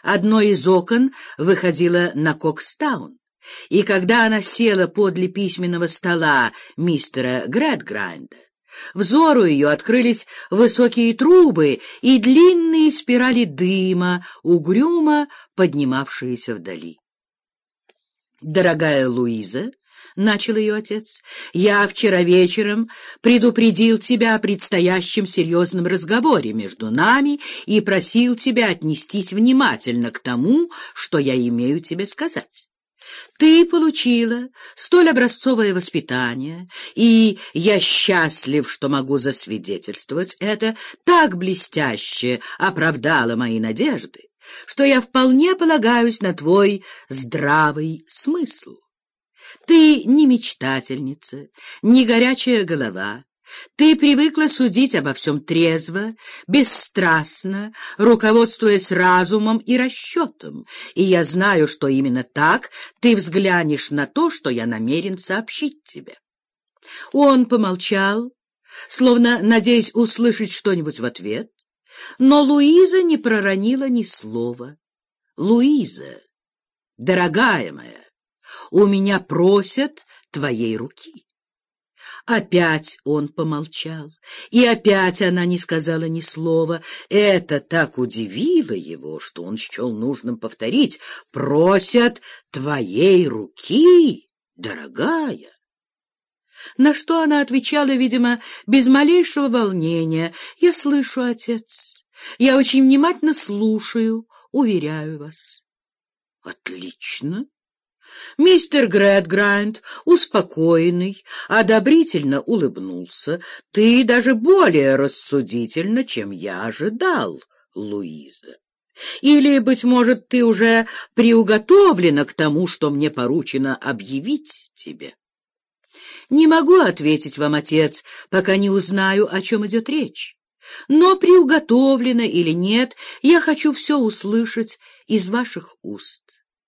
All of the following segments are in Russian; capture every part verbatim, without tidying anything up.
Одно из окон выходило на Кокстаун, и когда она села подле письменного стола мистера Грэдграйнда, взору ее открылись высокие трубы и длинные спирали дыма, угрюмо поднимавшиеся вдали. «Дорогая Луиза», — начал ее отец, — «я вчера вечером предупредил тебя о предстоящем серьезном разговоре между нами и просил тебя отнестись внимательно к тому, что я имею тебе сказать. Ты получила столь образцовое воспитание, и я счастлив, что могу засвидетельствовать это, так блестяще оправдало мои надежды, что я вполне полагаюсь на твой здравый смысл. Ты не мечтательница, не горячая голова. Ты привыкла судить обо всем трезво, бесстрастно, руководствуясь разумом и расчетом, и я знаю, что именно так ты взглянешь на то, что я намерен сообщить тебе». Он помолчал, словно надеясь услышать что-нибудь в ответ, но Луиза не проронила ни слова. «Луиза, дорогая моя, у меня просят твоей руки». Опять он помолчал, и опять она не сказала ни слова. Это так удивило его, что он счел нужным повторить: «Просят твоей руки, дорогая». На что она отвечала, видимо, без малейшего волнения: «Я слышу, отец, я очень внимательно слушаю, уверяю вас». «Отлично». Мистер Грэдграйнд, успокоенный, одобрительно улыбнулся. «Ты даже более рассудительна, чем я ожидал, Луиза. Или, быть может, ты уже приуготовлена к тому, что мне поручено объявить тебе?» «Не могу ответить вам, отец, пока не узнаю, о чем идет речь. Но приуготовлена или нет, я хочу все услышать из ваших уст».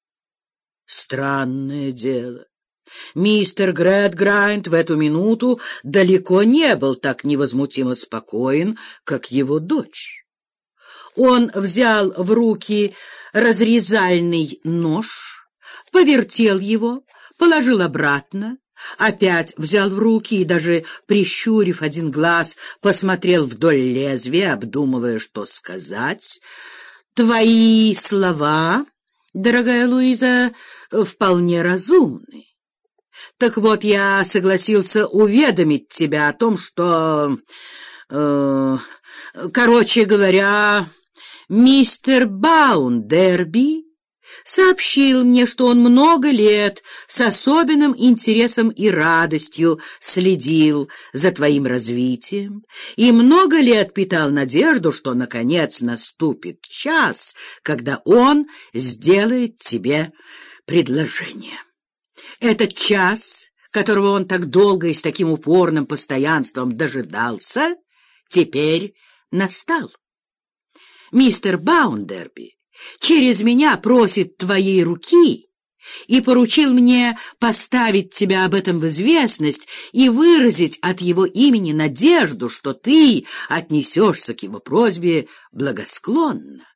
Странное дело. Мистер Грэдграйнд в эту минуту далеко не был так невозмутимо спокоен, как его дочь. Он взял в руки разрезальный нож, повертел его, положил обратно, опять взял в руки и, даже прищурив один глаз, посмотрел вдоль лезвия, обдумывая, что сказать. «Твои слова, дорогая Луиза, вполне разумны. Так вот, я согласился уведомить тебя о том, что... Э, короче говоря, мистер Баундерби сообщил мне, что он много лет с особенным интересом и радостью следил за твоим развитием и много лет питал надежду, что, наконец, наступит час, когда он сделает тебе предложение. Этот час, которого он так долго и с таким упорным постоянством дожидался, теперь настал. Мистер Баундерби через меня просит твоей руки и поручил мне поставить тебя об этом в известность и выразить от его имени надежду, что ты отнесешься к его просьбе благосклонно».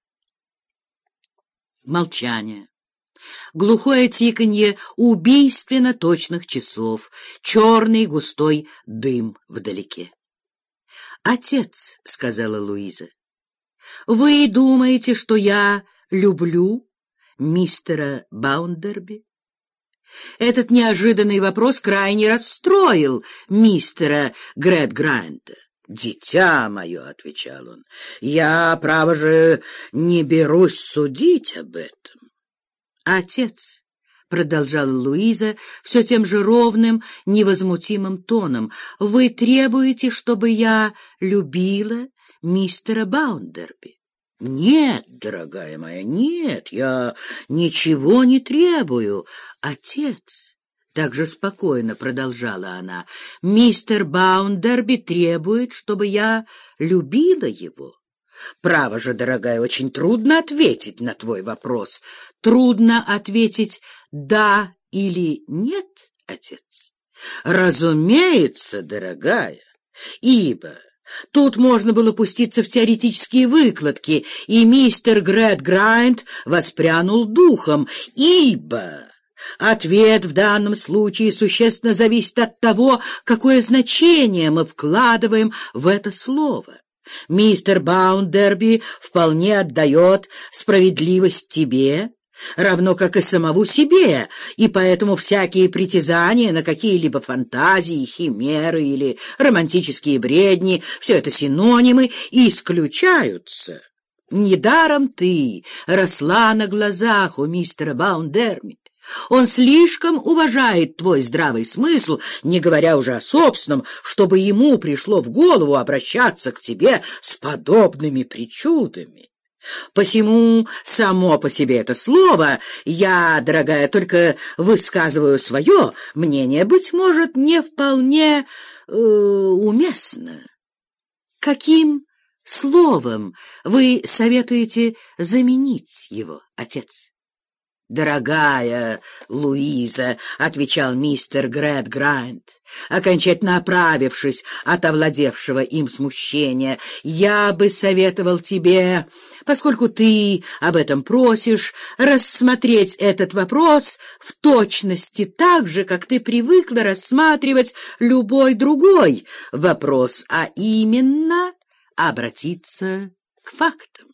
Молчание. Глухое тиканье убийственно точных часов, черный густой дым вдалеке. «Отец», — сказала Луиза, — «вы думаете, что я люблю мистера Баундерби?» Этот неожиданный вопрос крайне расстроил мистера Грэдграйнда. «Дитя мое», — отвечал он, — «я, право же, не берусь судить об этом». «Отец», — продолжала Луиза все тем же ровным, невозмутимым тоном, — «вы требуете, чтобы я любила мистера Баундерби?» «Нет, дорогая моя, нет, я ничего не требую». «Отец», — так же спокойно продолжала она, — «мистер Баундерби требует, чтобы я любила его». «Право же, дорогая, очень трудно ответить на твой вопрос». «Трудно ответить «да» или «нет», отец?» «Разумеется, дорогая, ибо Тут можно было пуститься в теоретические выкладки, и мистер Грэдграйнд воспрянул духом, ибо ответ в данном случае существенно зависит от того, какое значение мы вкладываем в это слово. Мистер Баундерби вполне отдает справедливость тебе, равно как и самому себе, и поэтому всякие притязания на какие-либо фантазии, химеры или романтические бредни — все это синонимы и исключаются. Недаром ты росла на глазах у мистера Баундерби. Он слишком уважает твой здравый смысл, не говоря уже о собственном, чтобы ему пришло в голову обращаться к тебе с подобными причудами. Посему само по себе это слово, я, дорогая, только высказываю свое мнение, быть может, не вполне э, уместно. Каким словом вы советуете заменить его, отец? «Дорогая Луиза», — отвечал мистер Грэдграйнд, окончательно оправившись от овладевшего им смущения, «я бы советовал тебе, поскольку ты об этом просишь, рассмотреть этот вопрос в точности так же, как ты привыкла рассматривать любой другой вопрос, а именно обратиться к фактам.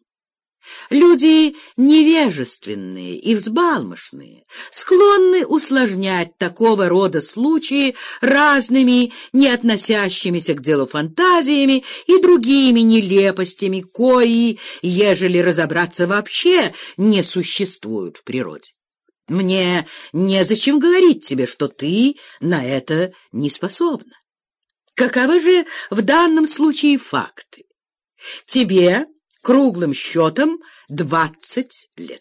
Люди невежественные и взбалмошные, склонны усложнять такого рода случаи разными, не относящимися к делу фантазиями и другими нелепостями, кои, ежели разобраться, вообще не существуют в природе. Мне незачем говорить тебе, что ты на это не способна. Каковы же в данном случае факты? Тебе круглым счетом двадцать лет.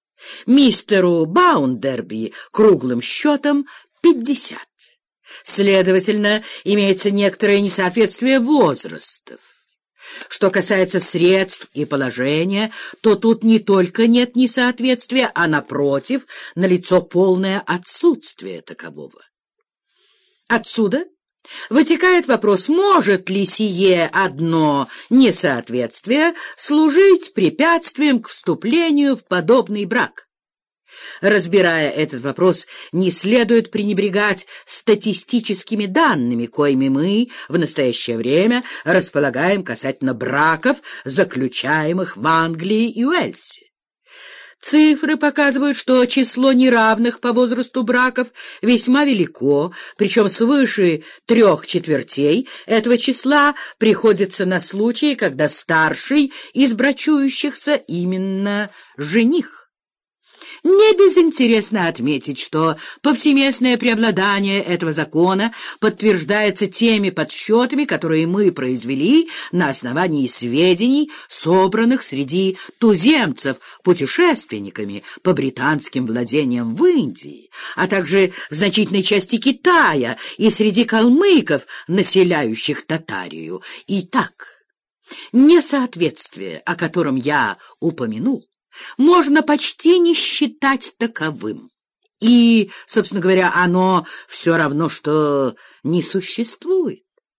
Мистеру Баундерби круглым счетом пятьдесят. Следовательно, имеется некоторое несоответствие возрастов. Что касается средств и положения, то тут не только нет несоответствия, а, напротив, налицо полное отсутствие такового. Отсюда вытекает вопрос, может ли сие одно несоответствие служить препятствием к вступлению в подобный брак. Разбирая этот вопрос, не следует пренебрегать статистическими данными, коими мы в настоящее время располагаем касательно браков, заключаемых в Англии и Уэльсе. Цифры показывают, что число неравных по возрасту браков весьма велико, причем свыше трех четвертей этого числа приходится на случаи, когда старший из брачующихся именно жених. Не безинтересно отметить, что повсеместное преобладание этого закона подтверждается теми подсчетами, которые мы произвели на основании сведений, собранных среди туземцев путешественниками по британским владениям в Индии, а также в значительной части Китая и среди калмыков, населяющих Татарию. Итак, несоответствие, о котором я упомянул, можно почти не считать таковым. И, собственно говоря, оно все равно, что не существует.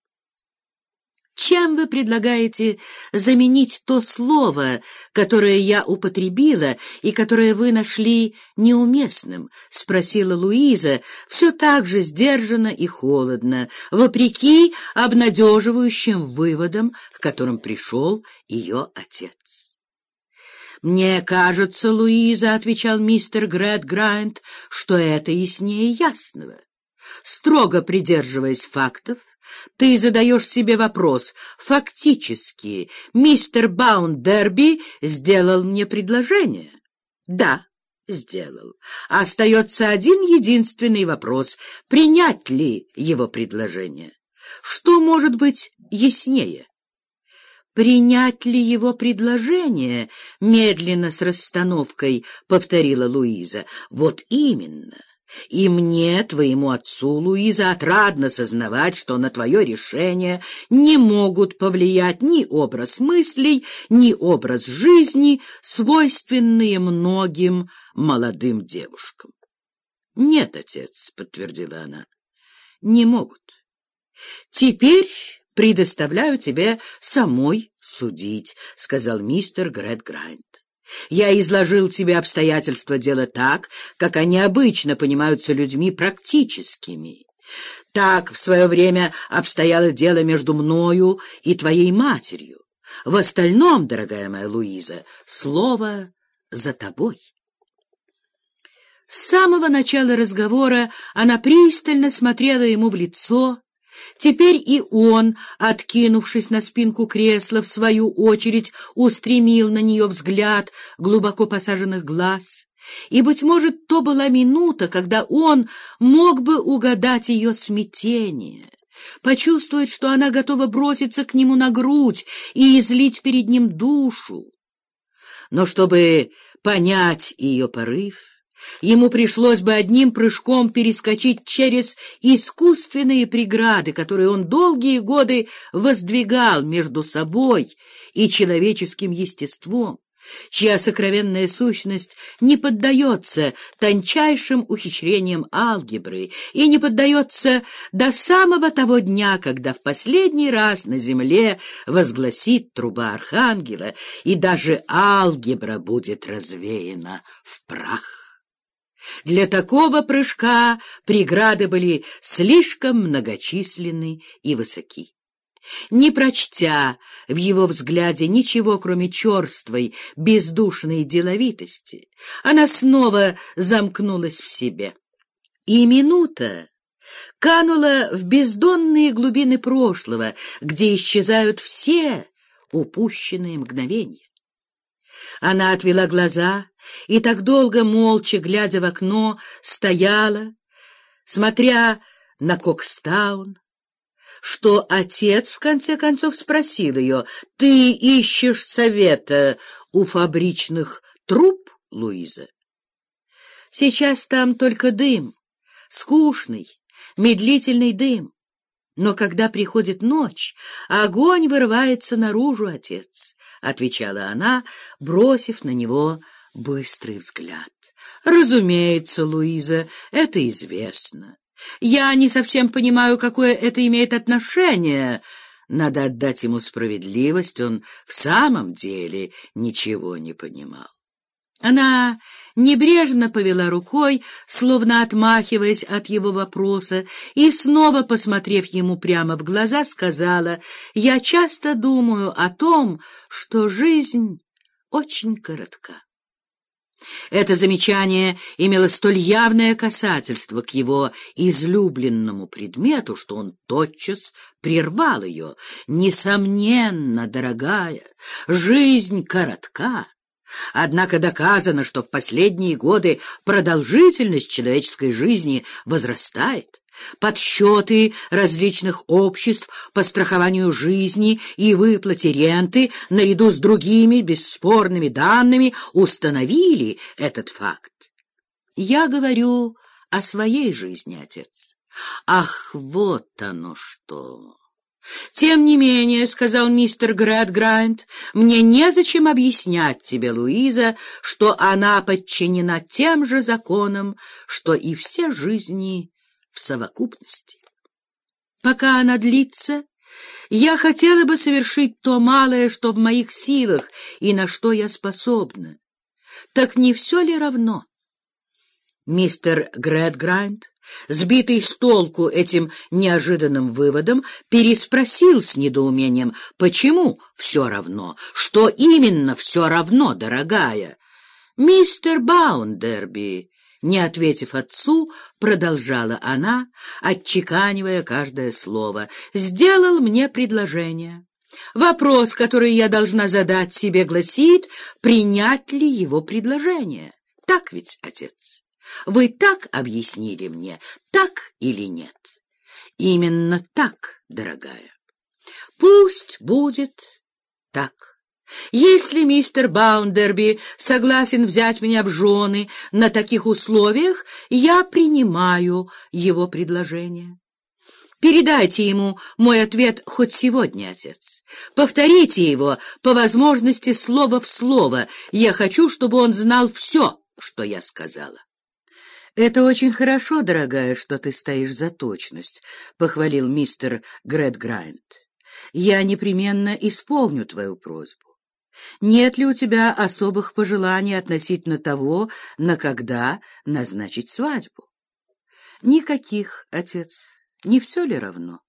Чем вы предлагаете заменить то слово, которое я употребила и которое вы нашли неуместным? — спросила Луиза, все так же сдержанно и холодно, вопреки обнадеживающим выводам, к которым пришел ее отец. «Мне кажется, Луиза, — отвечал мистер Грэдграйнд, — что это яснее ясного. Строго придерживаясь фактов, ты задаешь себе вопрос: фактически мистер Баундерби сделал мне предложение? Да, сделал. Остается один единственный вопрос: принять ли его предложение? Что может быть яснее? «Принять ли его предложение?» — медленно с расстановкой повторила Луиза. «Вот именно. И мне, твоему отцу, Луиза, отрадно сознавать, что на твое решение не могут повлиять ни образ мыслей, ни образ жизни, свойственные многим молодым девушкам». «Нет, отец», — подтвердила она, — «не могут. Теперь предоставляю тебе самой судить, — сказал мистер Грэдграйнд. Я изложил тебе обстоятельства дела так, как они обычно понимаются людьми практическими. Так в свое время обстояло дело между мною и твоей матерью. В остальном, дорогая моя Луиза, слово за тобой. С самого начала разговора она пристально смотрела ему в лицо. Теперь и он, откинувшись на спинку кресла, в свою очередь устремил на нее взгляд глубоко посаженных глаз. И, быть может, то была минута, когда он мог бы угадать ее смятение, почувствовать, что она готова броситься к нему на грудь и излить перед ним душу. Но чтобы понять ее порыв, ему пришлось бы одним прыжком перескочить через искусственные преграды, которые он долгие годы воздвигал между собой и человеческим естеством, чья сокровенная сущность не поддается тончайшим ухищрениям алгебры и не поддается до самого того дня, когда в последний раз на земле возгласит труба архангела, и даже алгебра будет развеяна в прах. Для такого прыжка преграды были слишком многочисленны и высоки. Не прочтя в его взгляде ничего, кроме черствой, бездушной деловитости, она снова замкнулась в себе. И минута канула в бездонные глубины прошлого, где исчезают все упущенные мгновения. Она отвела глаза и так долго, молча, глядя в окно, стояла, смотря на Кокстаун, что отец в конце концов спросил ее: «Ты ищешь совета у фабричных труб, Луиза? Сейчас там только дым, скучный, медлительный дым. Но когда приходит ночь, огонь вырывается наружу, отец», — отвечала она, бросив на него быстрый взгляд. «Разумеется, Луиза, это известно. Я не совсем понимаю, какое это имеет отношение. Надо отдать ему справедливость, он в самом деле ничего не понимал». Она небрежно повела рукой, словно отмахиваясь от его вопроса, и, снова посмотрев ему прямо в глаза, сказала: «Я часто думаю о том, что жизнь очень коротка». Это замечание имело столь явное касательство к его излюбленному предмету, что он тотчас прервал ее. «Несомненно, дорогая, жизнь коротка. Однако доказано, что в последние годы продолжительность человеческой жизни возрастает. Подсчеты различных обществ по страхованию жизни и выплате ренты, наряду с другими бесспорными данными, установили этот факт. Я говорю о своей жизни, отец». «Ах, вот оно что!» «Тем не менее, — сказал мистер Грэдграйнд, — мне незачем объяснять тебе, Луиза, что она подчинена тем же законам, что и все жизни в совокупности. Пока она длится, я хотела бы совершить то малое, что в моих силах и на что я способна. Так не все ли равно?» Мистер Грэдграйнд, сбитый с толку этим неожиданным выводом, переспросил с недоумением: «Почему все равно? Что именно все равно, дорогая?» «Мистер Баундерби», не ответив отцу, продолжала она, отчеканивая каждое слово, «сделал мне предложение. Вопрос, который я должна задать себе, гласит: принять ли его предложение? Так ведь, отец? Вы так объяснили мне, так или нет?» «Именно так, дорогая». «Пусть будет так. Если мистер Баундерби согласен взять меня в жены на таких условиях, я принимаю его предложение. Передайте ему мой ответ хоть сегодня, отец. Повторите его, по возможности, слово в слово. Я хочу, чтобы он знал все, что я сказала». «Это очень хорошо, дорогая, что ты стоишь за точность», — похвалил мистер Грэдграйнд. Я непременно исполню твою просьбу. Нет ли у тебя особых пожеланий относительно того, на когда назначить свадьбу? Никаких, отец. Не все ли равно?